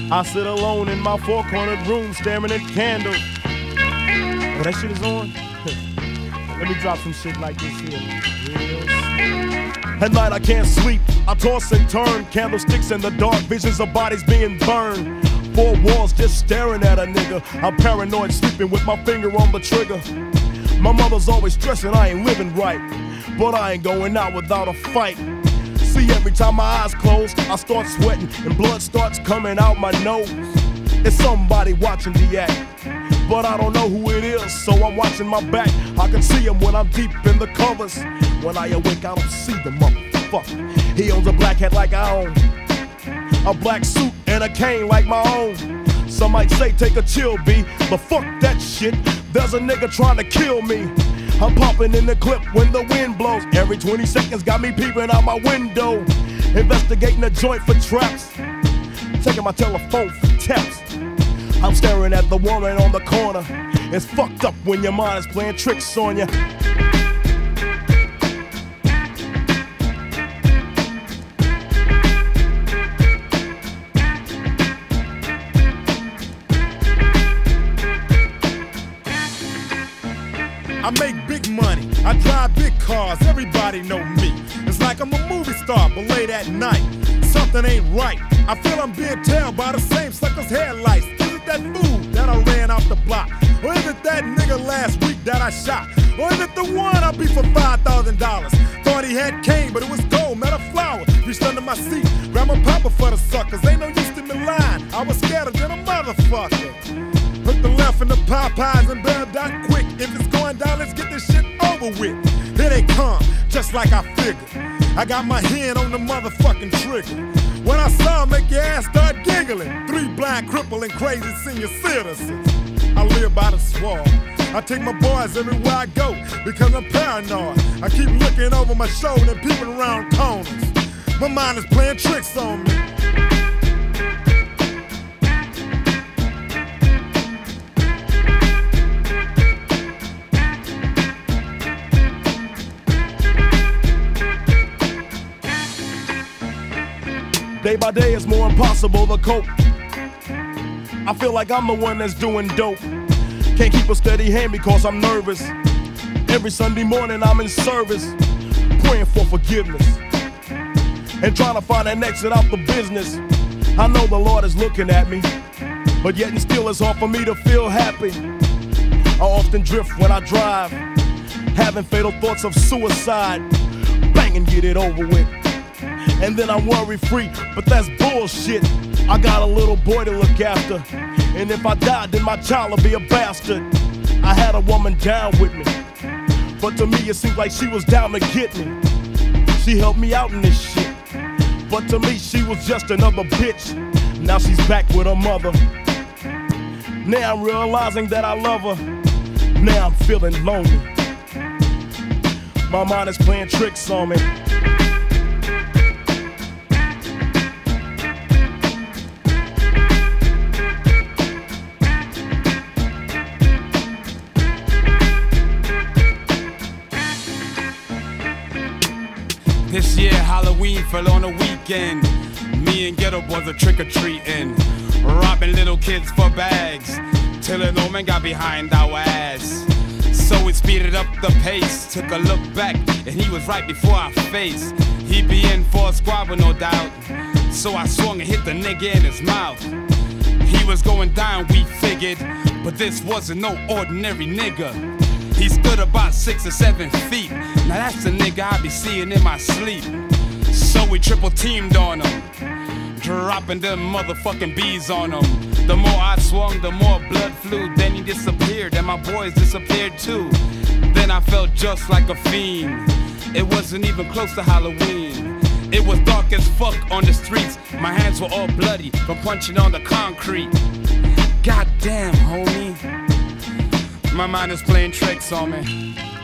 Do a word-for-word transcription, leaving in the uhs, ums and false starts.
I sit alone in my four-cornered room staring at candles. Oh, that shit is on? Let me drop some shit like this here. Real. At night I can't sleep, I toss and turn. Candlesticks in the dark, visions of bodies being burned. Four walls just staring at a nigga. I'm paranoid, sleeping with my finger on the trigger. My mother's always stressing I ain't living right, but I ain't going out without a fight. See, every time my eyes close, I start sweating and blood starts coming out my nose. It's somebody watching the act, but I don't know who it is, so I'm watching my back. I can see him when I'm deep in the covers. When I awake, I don't see the motherfucker. He owns a black hat like I own, a black suit and a cane like my own. Some might say take a chill, B, but fuck that shit. There's a nigga trying to kill me. I'm popping in the clip when the wind blows. Every twenty seconds got me peeping out my window, investigating the joint for traps, taking my telephone for taps. I'm staring at the woman on the corner. It's fucked up when your mind is playing tricks on you. I make big money, I drive big cars, everybody know me. It's like I'm a movie star, but late at night, something ain't right. I feel I'm being tailed by the same sucker's headlights. Is it that fool that I ran off the block? Or is it that nigga last week that I shot? Or is it the one I beat for five thousand dollars? Thought he had cane, but it was gold, met a flower. Reached under my seat, grabbed my papa for the suckers. Ain't no use to me lying, I was scared than a motherfucker. Hook the left in the Popeyes and bail down quick. If it's going down, let's get this shit over with. Here they come, just like I figured. I got my hand on the motherfucking trigger. When I saw 'em, make your ass start giggling. Three blind, crippling, crazy senior citizens. I live by the swamp. I take my boys everywhere I go because I'm paranoid. I keep looking over my shoulder and peeping around corners. My mind is playing tricks on me. Day by day it's more impossible to cope. I feel like I'm the one that's doing dope. Can't keep a steady hand because I'm nervous. Every Sunday morning I'm in service, praying for forgiveness and trying to find an exit out the business. I know the Lord is looking at me, but yet and still it's hard for me to feel happy. I often drift when I drive, having fatal thoughts of suicide. Bang and get it over with, and then I'm worry free, but that's bullshit. I got a little boy to look after, and if I die, then my child will be a bastard. I had a woman down with me, but to me it seemed like she was down to get me. She helped me out in this shit, but to me she was just another bitch. Now she's back with her mother. Now I'm realizing that I love her. Now I'm feeling lonely. My mind is playing tricks on me. This year Halloween fell on a weekend. Me and Ghetto Boys are trick-or-treating, robbing little kids for bags, till an old man got behind our ass. So we speeded up the pace, took a look back, and he was right before our face. He'd be in for a squabble, no doubt, so I swung and hit the nigga in his mouth. He was going down, we figured, but this wasn't no ordinary nigga. He stood about six or seven feet. Now that's the nigga I be seeing in my sleep. So we triple teamed on him, dropping them motherfucking bees on him. The more I swung, the more blood flew. Then he disappeared, and my boys disappeared too. Then I felt just like a fiend. It wasn't even close to Halloween. It was dark as fuck on the streets. My hands were all bloody from punching on the concrete. Goddamn, homie. My mind is playing tricks on me.